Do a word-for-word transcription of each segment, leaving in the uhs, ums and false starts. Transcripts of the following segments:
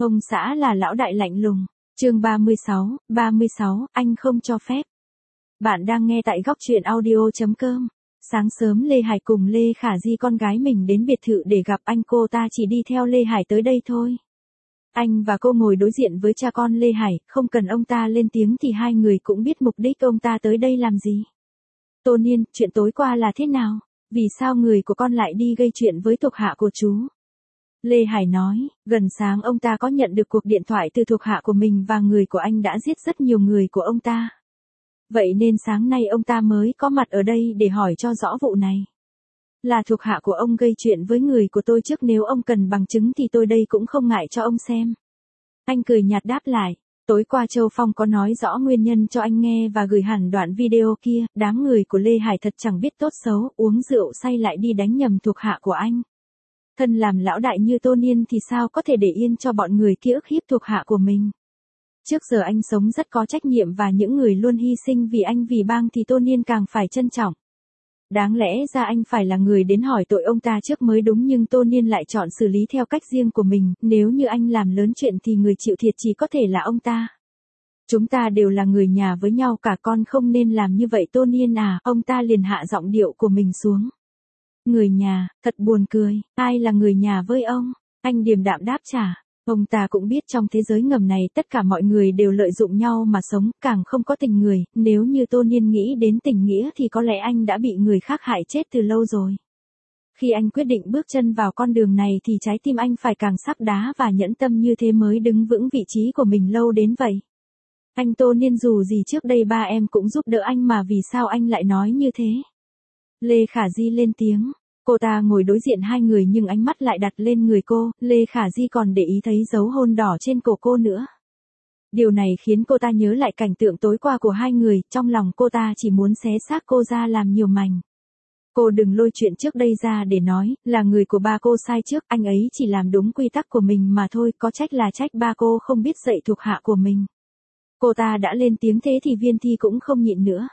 Ông xã là lão đại lạnh lùng. Chương ba mươi sáu, ba mươi sáu, anh không cho phép. Bạn đang nghe tại góc truyện audio chấm com. Sáng sớm Lê Hải cùng Lê Khả Di con gái mình đến biệt thự để gặp anh, cô ta chỉ đi theo Lê Hải tới đây thôi. Anh và cô ngồi đối diện với cha con Lê Hải, không cần ông ta lên tiếng thì hai người cũng biết mục đích ông ta tới đây làm gì. Tô Niên, chuyện tối qua là thế nào? Vì sao người của con lại đi gây chuyện với thuộc hạ của chú? Lê Hải nói, gần sáng ông ta có nhận được cuộc điện thoại từ thuộc hạ của mình và người của anh đã giết rất nhiều người của ông ta. Vậy nên sáng nay ông ta mới có mặt ở đây để hỏi cho rõ vụ này. Là thuộc hạ của ông gây chuyện với người của tôi trước, nếu ông cần bằng chứng thì tôi đây cũng không ngại cho ông xem. Anh cười nhạt đáp lại, tối qua Châu Phong có nói rõ nguyên nhân cho anh nghe và gửi hẳn đoạn video kia, đám người của Lê Hải thật chẳng biết tốt xấu, uống rượu say lại đi đánh nhầm thuộc hạ của anh. Thân làm lão đại như Tô Niên thì sao có thể để yên cho bọn người kia ức hiếp thuộc hạ của mình. Trước giờ anh sống rất có trách nhiệm và những người luôn hy sinh vì anh vì bang thì Tô Niên càng phải trân trọng. Đáng lẽ ra anh phải là người đến hỏi tội ông ta trước mới đúng, nhưng Tô Niên lại chọn xử lý theo cách riêng của mình, nếu như anh làm lớn chuyện thì người chịu thiệt chỉ có thể là ông ta. Chúng ta đều là người nhà với nhau cả, con không nên làm như vậy Tô Niên à, ông ta liền hạ giọng điệu của mình xuống. Người nhà, thật buồn cười, ai là người nhà với ông? Anh điềm đạm đáp trả. Ông ta cũng biết trong thế giới ngầm này tất cả mọi người đều lợi dụng nhau mà sống, càng không có tình người, nếu như Tô Niên nghĩ đến tình nghĩa thì có lẽ anh đã bị người khác hại chết từ lâu rồi. Khi anh quyết định bước chân vào con đường này thì trái tim anh phải càng sắt đá và nhẫn tâm như thế mới đứng vững vị trí của mình lâu đến vậy. Anh Tô Niên, dù gì trước đây ba em cũng giúp đỡ anh mà vì sao anh lại nói như thế? Lê Khả Di lên tiếng. Cô ta ngồi đối diện hai người nhưng ánh mắt lại đặt lên người cô, Lê Khả Di còn để ý thấy dấu hôn đỏ trên cổ cô nữa. Điều này khiến cô ta nhớ lại cảnh tượng tối qua của hai người, trong lòng cô ta chỉ muốn xé xác cô ra làm nhiều mảnh. Cô đừng lôi chuyện trước đây ra để nói, là người của ba cô sai trước, anh ấy chỉ làm đúng quy tắc của mình mà thôi, có trách là trách ba cô không biết dạy thuộc hạ của mình. Cô ta đã lên tiếng thế thì Viên Thi cũng không nhịn nữa.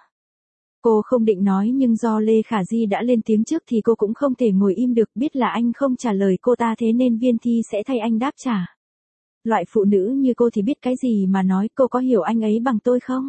Cô không định nói nhưng do Lê Khả Di đã lên tiếng trước thì cô cũng không thể ngồi im được, biết là anh không trả lời cô ta thế nên Viên Thi sẽ thay anh đáp trả. Loại phụ nữ như cô thì biết cái gì mà nói, cô có hiểu anh ấy bằng tôi không?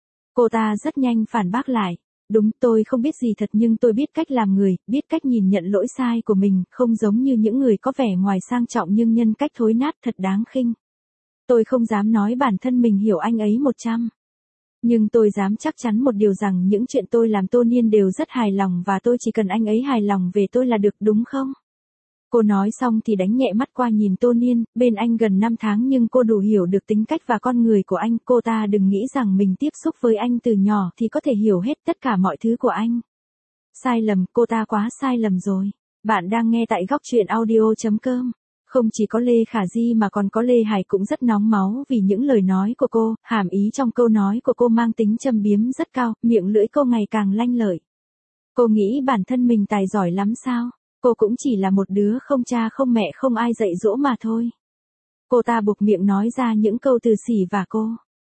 Cô ta rất nhanh phản bác lại. Đúng, tôi không biết gì thật nhưng tôi biết cách làm người, biết cách nhìn nhận lỗi sai của mình, không giống như những người có vẻ ngoài sang trọng nhưng nhân cách thối nát thật đáng khinh. Tôi không dám nói bản thân mình hiểu anh ấy một trăm. Nhưng tôi dám chắc chắn một điều rằng những chuyện tôi làm Tô Niên đều rất hài lòng và tôi chỉ cần anh ấy hài lòng về tôi là được, đúng không? Cô nói xong thì đánh nhẹ mắt qua nhìn Tô Niên, bên anh gần năm tháng nhưng cô đủ hiểu được tính cách và con người của anh, cô ta đừng nghĩ rằng mình tiếp xúc với anh từ nhỏ thì có thể hiểu hết tất cả mọi thứ của anh. Sai lầm, cô ta quá sai lầm rồi. Bạn đang nghe tại góc truyện audio chấm com. Không chỉ có Lê Khả Di mà còn có Lê Hải cũng rất nóng máu vì những lời nói của cô, hàm ý trong câu nói của cô mang tính châm biếm rất cao, miệng lưỡi cô ngày càng lanh lợi. Cô nghĩ bản thân mình tài giỏi lắm sao? Cô cũng chỉ là một đứa không cha không mẹ không ai dạy dỗ mà thôi. Cô ta buộc miệng nói ra những câu từ sỉ vả cô.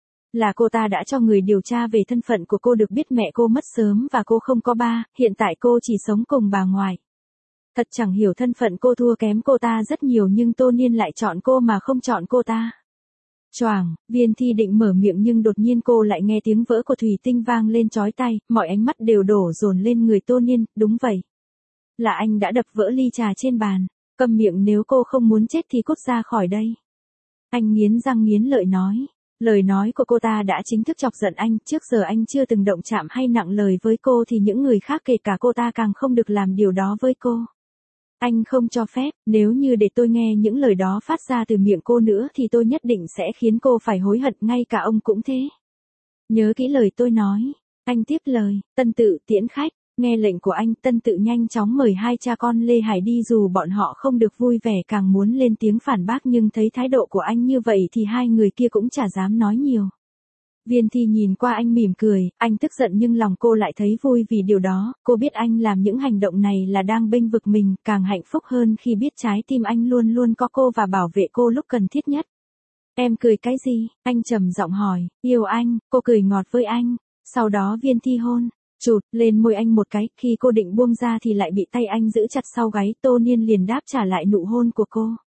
Là cô ta đã cho người điều tra về thân phận của cô, được biết mẹ cô mất sớm và cô không có ba, hiện tại cô chỉ sống cùng bà ngoại. Thật chẳng hiểu thân phận cô thua kém cô ta rất nhiều nhưng Tô Niên lại chọn cô mà không chọn cô ta. Choàng, Viên Thi định mở miệng nhưng đột nhiên cô lại nghe tiếng vỡ của thủy tinh vang lên chói tai, mọi ánh mắt đều đổ dồn lên người Tô Niên, đúng vậy. Là anh đã đập vỡ ly trà trên bàn, câm miệng, nếu cô không muốn chết thì cút ra khỏi đây. Anh nghiến răng nghiến lợi nói. Lời nói của cô ta đã chính thức chọc giận anh, trước giờ anh chưa từng động chạm hay nặng lời với cô thì những người khác kể cả cô ta càng không được làm điều đó với cô. Anh không cho phép, nếu như để tôi nghe những lời đó phát ra từ miệng cô nữa thì tôi nhất định sẽ khiến cô phải hối hận, ngay cả ông cũng thế. Nhớ kỹ lời tôi nói. Anh tiếp lời, Tân Tự tiễn khách. Nghe lệnh của anh, Tân Tự nhanh chóng mời hai cha con Lê Hải đi, dù bọn họ không được vui vẻ càng muốn lên tiếng phản bác nhưng thấy thái độ của anh như vậy thì hai người kia cũng chả dám nói nhiều. Viên Thi nhìn qua anh mỉm cười, anh tức giận nhưng lòng cô lại thấy vui vì điều đó, cô biết anh làm những hành động này là đang bênh vực mình, càng hạnh phúc hơn khi biết trái tim anh luôn luôn có cô và bảo vệ cô lúc cần thiết nhất. Em cười cái gì? Anh trầm giọng hỏi. Yêu anh, cô cười ngọt với anh, sau đó Viên Thi hôn chụt lên môi anh một cái, khi cô định buông ra thì lại bị tay anh giữ chặt sau gáy, Tô Niên liền đáp trả lại nụ hôn của cô.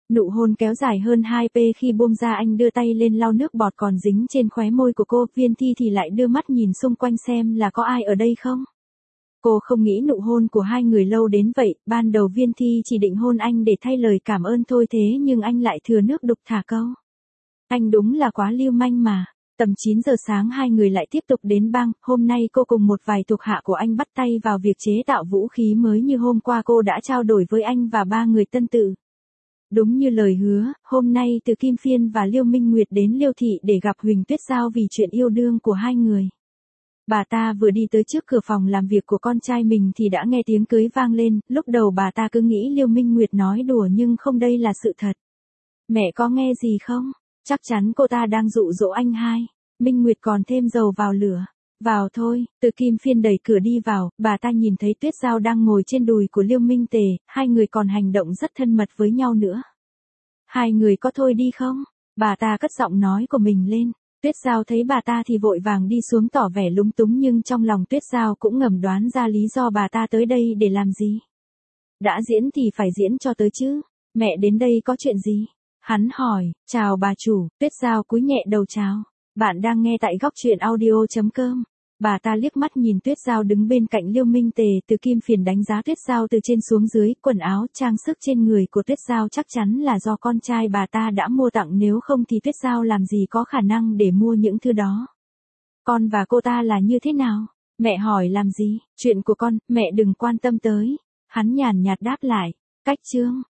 Nụ hôn kéo dài hơn hai pê khi buông ra anh đưa tay lên lau nước bọt còn dính trên khóe môi của cô, Viên Thi thì lại đưa mắt nhìn xung quanh xem là có ai ở đây không. Cô không nghĩ nụ hôn của hai người lâu đến vậy, ban đầu Viên Thi chỉ định hôn anh để thay lời cảm ơn thôi thế nhưng anh lại thừa nước đục thả câu. Anh đúng là quá lưu manh mà. Tầm chín giờ sáng hai người lại tiếp tục đến bang, hôm nay cô cùng một vài thuộc hạ của anh bắt tay vào việc chế tạo vũ khí mới như hôm qua cô đã trao đổi với anh và ba người tân tự. Đúng như lời hứa, hôm nay Từ Kim Phiên và Liêu Minh Nguyệt đến Liêu Thị để gặp Huỳnh Tuyết Giao vì chuyện yêu đương của hai người. Bà ta vừa đi tới trước cửa phòng làm việc của con trai mình thì đã nghe tiếng cưới vang lên, lúc đầu bà ta cứ nghĩ Liêu Minh Nguyệt nói đùa nhưng không, đây là sự thật. Mẹ có nghe gì không? Chắc chắn cô ta đang dụ dỗ anh hai. Minh Nguyệt còn thêm dầu vào lửa. Vào thôi, Từ Kim Phiên đẩy cửa đi vào, bà ta nhìn thấy Tuyết Giao đang ngồi trên đùi của Liêu Minh Tề, hai người còn hành động rất thân mật với nhau nữa. Hai người có thôi đi không? Bà ta cất giọng nói của mình lên. Tuyết Giao thấy bà ta thì vội vàng đi xuống tỏ vẻ lúng túng nhưng trong lòng Tuyết Giao cũng ngầm đoán ra lý do bà ta tới đây để làm gì. Đã diễn thì phải diễn cho tới chứ. Mẹ đến đây có chuyện gì? Hắn hỏi, chào bà chủ, Tuyết Giao cúi nhẹ đầu chào. Bạn đang nghe tại góc truyện audio chấm com. Bà ta liếc mắt nhìn Tuyết Giao đứng bên cạnh Liêu Minh Tề, Từ Kim Phiền đánh giá Tuyết Giao từ trên xuống dưới, quần áo, trang sức trên người của Tuyết Giao chắc chắn là do con trai bà ta đã mua tặng, nếu không thì Tuyết Giao làm gì có khả năng để mua những thứ đó. Con và cô ta là như thế nào? Mẹ hỏi làm gì? Chuyện của con, mẹ đừng quan tâm tới. Hắn nhàn nhạt đáp lại. Cách chương.